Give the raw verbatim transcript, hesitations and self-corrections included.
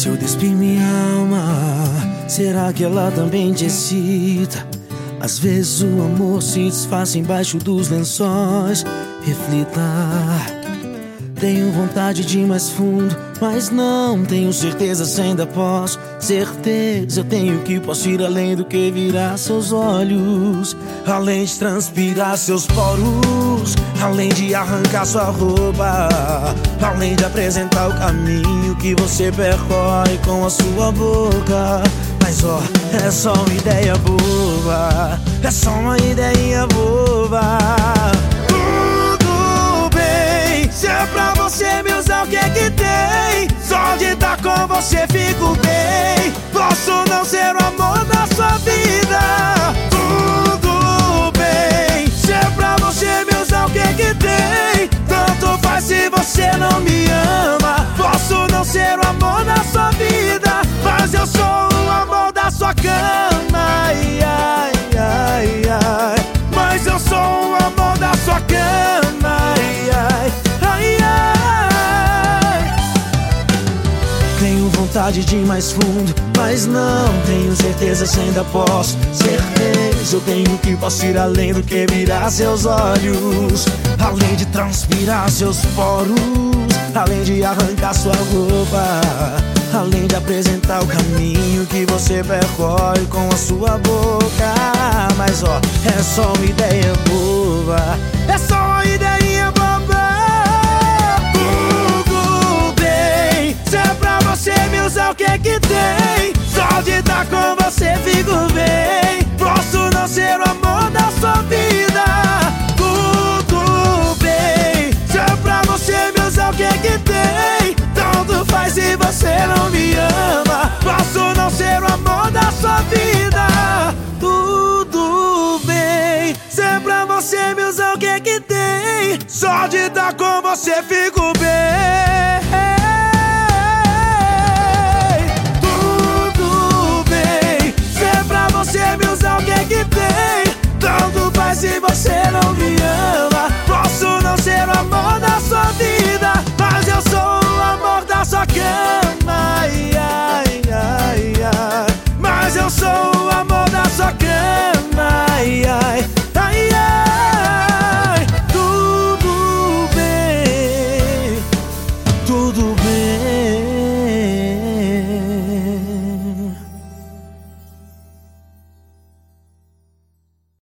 Se eu despir minha alma, será que ela também te excita? Às vezes o amor se desfaz embaixo dos lençóis. Reflita. Tenho vontade de ir mais fundo, mas não tenho certeza se ainda posso. Certeza eu tenho que posso ir além do que virar seus olhos, além de transpirar seus poros, além de arrancar sua roupa, além de apresentar o caminho que você percorre com a sua boca. Mas ó, é só uma ideia boba, é só uma ideia boba. Se é pra você me usar, o que é que tem? Só de estar com você fico bem. Posso não ser o amor da sua vida, tudo bem. Se é pra você me usar, o que é que tem? Tanto faz se você não me ama. Posso não ser o amor da sua vida, mas eu sou o amor da sua cama. Ai, ai, ai, ai. Mas eu sou o amor da sua cama. Ai, ai. Tenho vontade de ir mais fundo, mas não tenho certeza se ainda posso. Certeza eu tenho que posso ir além do que virar seus olhos, além de transpirar seus poros, além de arrancar sua roupa, além de apresentar o caminho que você percorre com a sua boca. Mas ó, é só uma ideia boba, é só uma ideia boba. O que é que tem? Só de estar com você fico bem. Posso não ser o amor da sua vida, tudo bem. Se é pra você me usar, o que é que tem? Tanto faz se você não me ama. Posso não ser o amor da sua vida, tudo bem. Se é pra você me usar, o que é que tem? Só de estar com você fico bem. Você me usar, o que é que tem? Tanto faz se você não me ama. Posso não ser o amor da sua vida, mas eu sou o amor da sua cama.